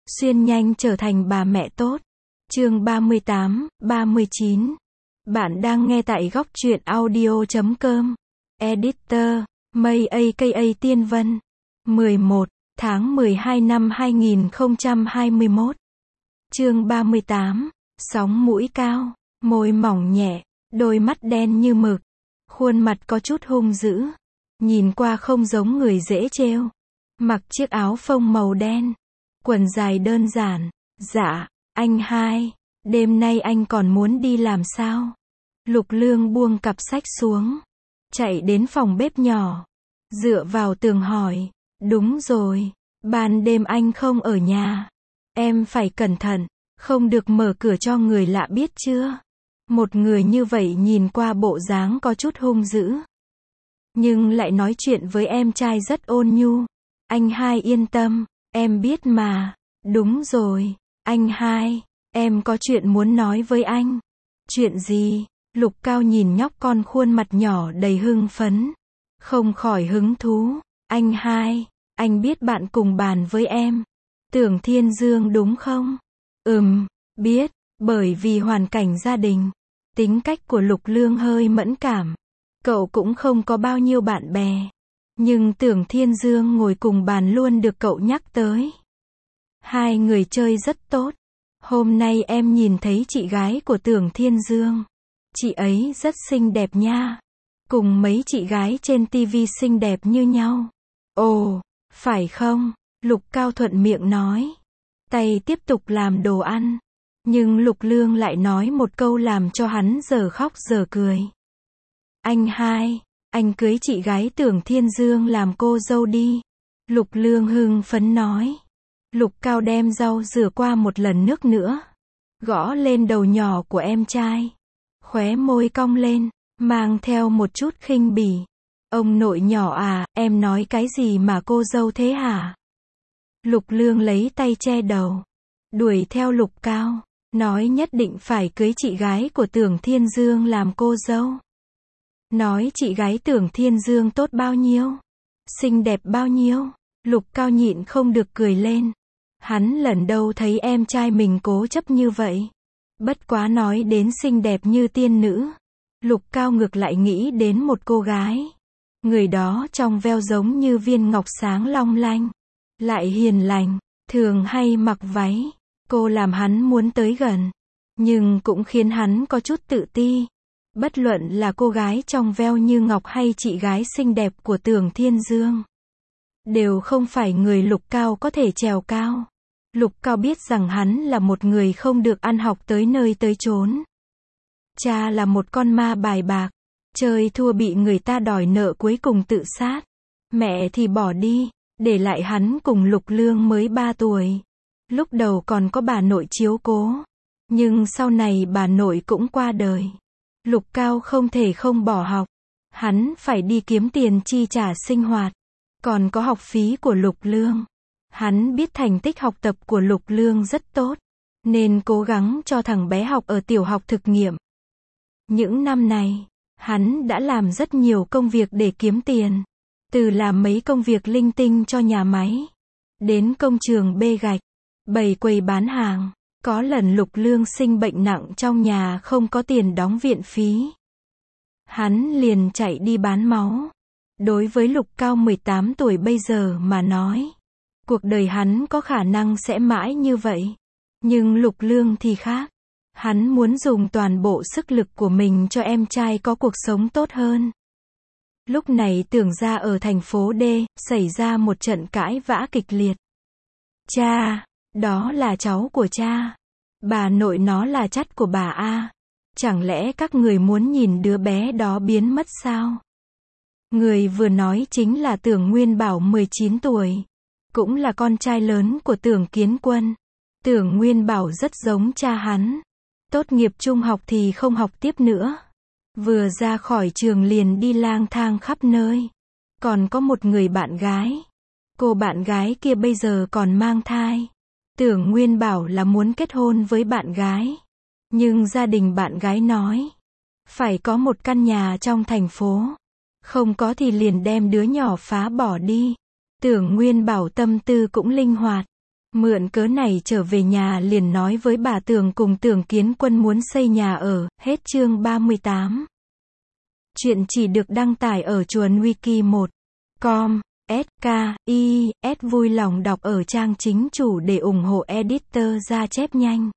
xuyên nhanh trở thành bà mẹ tốt. Chương 38, 39. Bạn đang nghe tại góc truyện audio.com. Editor, Mây aka Tiên Vân. 11 tháng 12 năm 2021. Chương 38. Sóng mũi cao, môi mỏng nhẹ, đôi mắt đen như mực, khuôn mặt có chút hung dữ, nhìn qua không giống người dễ trêu. Mặc chiếc áo phông màu đen, quần dài đơn giản. Dạ, anh hai, đêm nay anh còn muốn đi làm sao? Lục Lương buông cặp sách xuống, chạy đến phòng bếp nhỏ, dựa vào tường hỏi. Đúng rồi, ban đêm anh không ở nhà. Em phải cẩn thận, không được mở cửa cho người lạ biết chưa? Một người như vậy nhìn qua bộ dáng có chút hung dữ, nhưng lại nói chuyện với em trai rất ôn nhu. Anh hai yên tâm, em biết mà. Đúng rồi, anh hai, em có chuyện muốn nói với anh. Chuyện gì? Lục Cao nhìn nhóc con khuôn mặt nhỏ đầy hưng phấn, không khỏi hứng thú. Anh hai, anh biết bạn cùng bàn với em, Tưởng Thiên Dương đúng không? Biết, bởi vì hoàn cảnh gia đình, tính cách của Lục Lương hơi mẫn cảm. Cậu cũng không có bao nhiêu bạn bè, nhưng Tưởng Thiên Dương ngồi cùng bàn luôn được cậu nhắc tới. Hai người chơi rất tốt. Hôm nay em nhìn thấy chị gái của Tưởng Thiên Dương. Chị ấy rất xinh đẹp nha. Cùng mấy chị gái trên TV xinh đẹp như nhau. Ồ, phải không? Lục Cao thuận miệng nói. Tay tiếp tục làm đồ ăn. Nhưng Lục Lương lại nói một câu làm cho hắn giờ khóc giờ cười. Anh hai, anh cưới chị gái Tưởng Thiên Dương làm cô dâu đi. Lục Lương hưng phấn nói. Lục Cao đem rau rửa qua một lần nước nữa, gõ lên đầu nhỏ của em trai, khóe môi cong lên, mang theo một chút khinh bỉ. Ông nội nhỏ à, em nói cái gì mà cô dâu thế hả? Lục Lương lấy tay che đầu, đuổi theo Lục Cao, nói nhất định phải cưới chị gái của Tưởng Thiên Dương làm cô dâu. Nói chị gái Tưởng Thiên Dương tốt bao nhiêu, xinh đẹp bao nhiêu. Lục Cao nhịn không được cười lên. Hắn lần đầu thấy em trai mình cố chấp như vậy. Bất quá nói đến xinh đẹp như tiên nữ, Lục Cao ngược lại nghĩ đến một cô gái. Người đó trong veo giống như viên ngọc sáng long lanh, lại hiền lành, thường hay mặc váy. Cô làm hắn muốn tới gần, nhưng cũng khiến hắn có chút tự ti. Bất luận là cô gái trong veo như ngọc hay chị gái xinh đẹp của Tưởng Thiên Dương, đều không phải người Lục Cao có thể trèo cao. Lục Cao biết rằng hắn là một người không được ăn học tới nơi tới chốn. Cha là một con ma bài bạc, chơi thua bị người ta đòi nợ cuối cùng tự sát. Mẹ thì bỏ đi, để lại hắn cùng Lục Lương mới 3 tuổi. Lúc đầu còn có bà nội chiếu cố, nhưng sau này bà nội cũng qua đời. Lục Cao không thể không bỏ học, hắn phải đi kiếm tiền chi trả sinh hoạt, còn có học phí của Lục Lương. Hắn biết thành tích học tập của Lục Lương rất tốt, nên cố gắng cho thằng bé học ở tiểu học thực nghiệm. Những năm này, hắn đã làm rất nhiều công việc để kiếm tiền. Từ làm mấy công việc linh tinh cho nhà máy, đến công trường bê gạch, bày quầy bán hàng. Có lần Lục Lương sinh bệnh nặng trong nhà không có tiền đóng viện phí, hắn liền chạy đi bán máu. Đối với Lục Cao 18 tuổi bây giờ mà nói, cuộc đời hắn có khả năng sẽ mãi như vậy. Nhưng Lục Lương thì khác. Hắn muốn dùng toàn bộ sức lực của mình cho em trai có cuộc sống tốt hơn. Lúc này Tưởng gia ở thành phố D, xảy ra một trận cãi vã kịch liệt. Cha, đó là cháu của cha. Bà nội nó là chắt của bà A. Chẳng lẽ các người muốn nhìn đứa bé đó biến mất sao? Người vừa nói chính là Tưởng Nguyên Bảo 19 tuổi. Cũng là con trai lớn của Tưởng Kiến Quân. Tưởng Nguyên Bảo rất giống cha hắn. Tốt nghiệp trung học thì không học tiếp nữa. Vừa ra khỏi trường liền đi lang thang khắp nơi. Còn có một người bạn gái. Cô bạn gái kia bây giờ còn mang thai. Tưởng Nguyên Bảo là muốn kết hôn với bạn gái. Nhưng gia đình bạn gái nói, phải có một căn nhà trong thành phố. Không có thì liền đem đứa nhỏ phá bỏ đi. Tưởng Nguyên Bảo tâm tư cũng linh hoạt. Mượn cớ này trở về nhà liền nói với bà Tường cùng Tưởng Kiến Quân muốn xây nhà ở, hết chương 38. Chuyện chỉ được đăng tải ở chuồn wiki 1.com, SK, vui lòng đọc ở trang chính chủ để ủng hộ editor ra chép nhanh.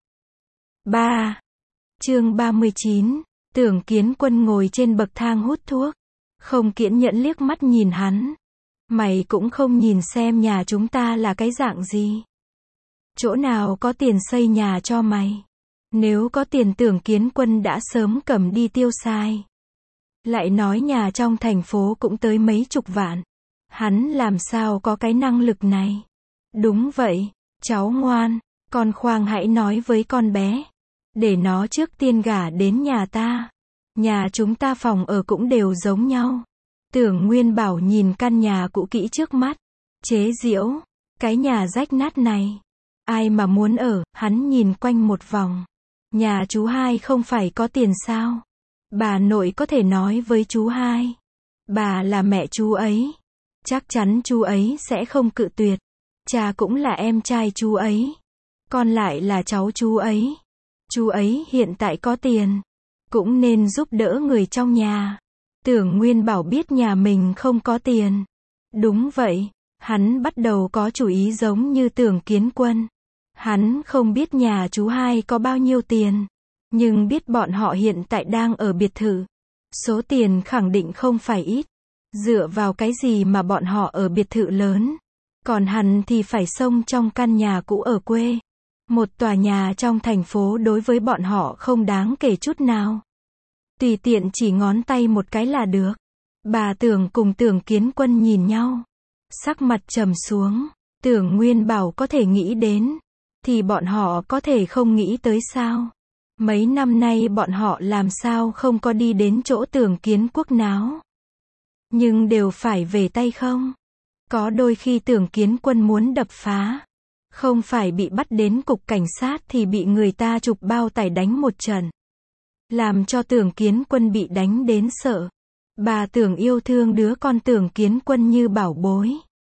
3. Chương 39, Tưởng Kiến Quân ngồi trên bậc thang hút thuốc. Không kiên nhẫn liếc mắt nhìn hắn. Mày cũng không nhìn xem nhà chúng ta là cái dạng gì. Chỗ nào có tiền xây nhà cho mày. Nếu có tiền Tưởng Kiến Quân đã sớm cầm đi tiêu xài. Lại nói nhà trong thành phố cũng tới mấy chục vạn. Hắn làm sao có cái năng lực này. Đúng vậy, cháu ngoan, con khoan hãy nói với con bé. Để nó trước tiên gả đến nhà ta. Nhà chúng ta phòng ở cũng đều giống nhau. Tưởng Nguyên Bảo nhìn căn nhà cũ kỹ trước mắt. Chế giễu, cái nhà rách nát này. Ai mà muốn ở, hắn nhìn quanh một vòng. Nhà chú hai không phải có tiền sao? Bà nội có thể nói với chú hai. Bà là mẹ chú ấy. Chắc chắn chú ấy sẽ không cự tuyệt. Cha cũng là em trai chú ấy. Con lại là cháu chú ấy. Chú ấy hiện tại có tiền. Cũng nên giúp đỡ người trong nhà. Tưởng Nguyên Bảo biết nhà mình không có tiền. Đúng vậy. Hắn bắt đầu có chủ ý giống như Tưởng Kiến Quân. Hắn không biết nhà chú hai có bao nhiêu tiền. Nhưng biết bọn họ hiện tại đang ở biệt thự. Số tiền khẳng định không phải ít. Dựa vào cái gì mà bọn họ ở biệt thự lớn. Còn hắn thì phải xông trong căn nhà cũ ở quê. Một tòa nhà trong thành phố đối với bọn họ không đáng kể chút nào. Tùy tiện chỉ ngón tay một cái là được. Bà Tưởng cùng Tưởng Kiến Quân nhìn nhau. Sắc mặt trầm xuống. Tưởng Nguyên Bảo có thể nghĩ đến. Thì bọn họ có thể không nghĩ tới sao. Mấy năm nay bọn họ làm sao không có đi đến chỗ Tưởng Kiến Quốc náo. Nhưng đều phải về tay không. Có đôi khi Tưởng Kiến Quân muốn đập phá. Không phải bị bắt đến cục cảnh sát thì bị người ta chụp bao tải đánh một trận. Làm cho Tưởng Kiến Quân bị đánh đến sợ. Bà Tưởng yêu thương đứa con Tưởng Kiến Quân như bảo bối.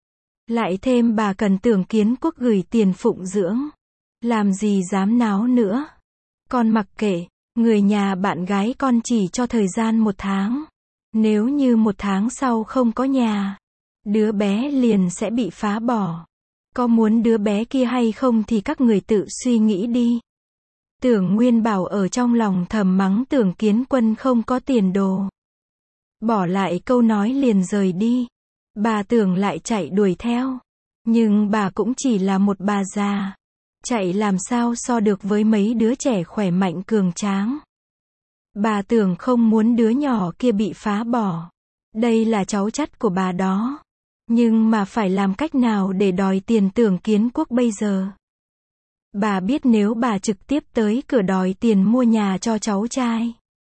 Lại thêm bà cần Tưởng Kiến Quốc gửi tiền phụng dưỡng. Làm gì dám náo nữa. Con mặc kệ, người nhà bạn gái con chỉ cho thời gian 1 tháng. Nếu như 1 tháng sau không có nhà, đứa bé liền sẽ bị phá bỏ. Có muốn đứa bé kia hay không thì các người tự suy nghĩ đi. Tưởng Nguyên Bảo ở trong lòng thầm mắng Tưởng Kiến Quân không có tiền đồ. Bỏ lại câu nói liền rời đi. Bà Tưởng lại chạy đuổi theo. Nhưng bà cũng chỉ là một bà già. Chạy làm sao so được với mấy đứa trẻ khỏe mạnh cường tráng. Bà Tưởng không muốn đứa nhỏ kia bị phá bỏ. Đây là cháu chắt của bà đó. Nhưng mà phải làm cách nào để đòi tiền Tưởng Kiến Quốc bây giờ? Bà biết nếu bà trực tiếp tới cửa đòi tiền mua nhà cho cháu trai,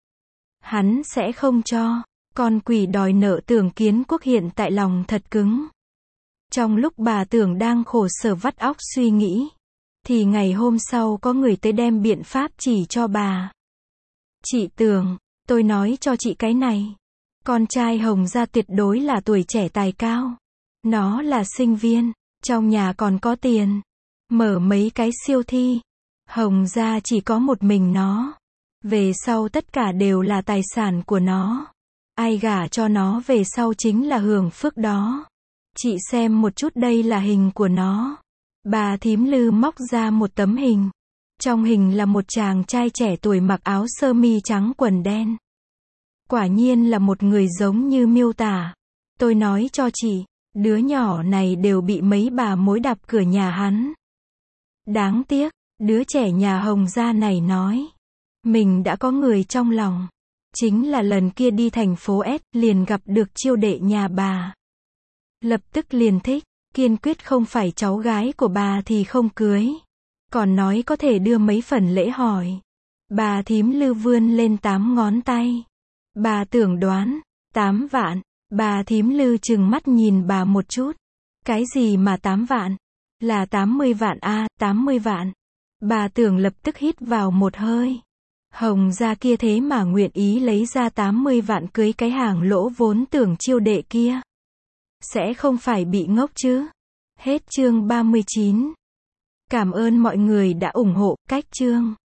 hắn sẽ không cho. Con quỷ đòi nợ Tưởng Kiến Quốc hiện tại lòng thật cứng. Trong lúc bà Tưởng đang khổ sở vắt óc suy nghĩ, thì ngày hôm sau có người tới đem biện pháp chỉ cho bà. Chị Tưởng, tôi nói cho chị cái này. Con trai Hồng gia tuyệt đối là tuổi trẻ tài cao. Nó là sinh viên, trong nhà còn có tiền. Mở mấy cái siêu thị. Hồng gia chỉ có một mình nó. Về sau tất cả đều là tài sản của nó. Ai gả cho nó về sau chính là hưởng phước đó. Chị xem một chút đây là hình của nó. Bà thím Lư móc ra một tấm hình. Trong hình là một chàng trai trẻ tuổi mặc áo sơ mi trắng quần đen. Quả nhiên là một người giống như miêu tả. Tôi nói cho chị, đứa nhỏ này đều bị mấy bà mối đạp cửa nhà hắn. Đáng tiếc, đứa trẻ nhà Hồng gia này nói. Mình đã có người trong lòng. Chính là lần kia đi thành phố S, liền gặp được chiêu đệ nhà bà. Lập tức liền thích, kiên quyết không phải cháu gái của bà thì không cưới. Còn nói có thể đưa mấy phần lễ hỏi. Bà thím Lư vươn lên 8 ngón tay. Bà Tưởng đoán, 8 vạn. Bà thím Lư trừng mắt nhìn bà một chút. Cái gì mà 8 vạn? Là 80 vạn a, 80 vạn. Bà Tưởng lập tức hít vào một hơi. Hồng gia kia thế mà nguyện ý lấy ra 80 vạn cưới cái hàng lỗ vốn Tưởng chiêu đệ kia. Sẽ không phải bị ngốc chứ? Hết chương 39. Cảm ơn mọi người đã ủng hộ cách chương.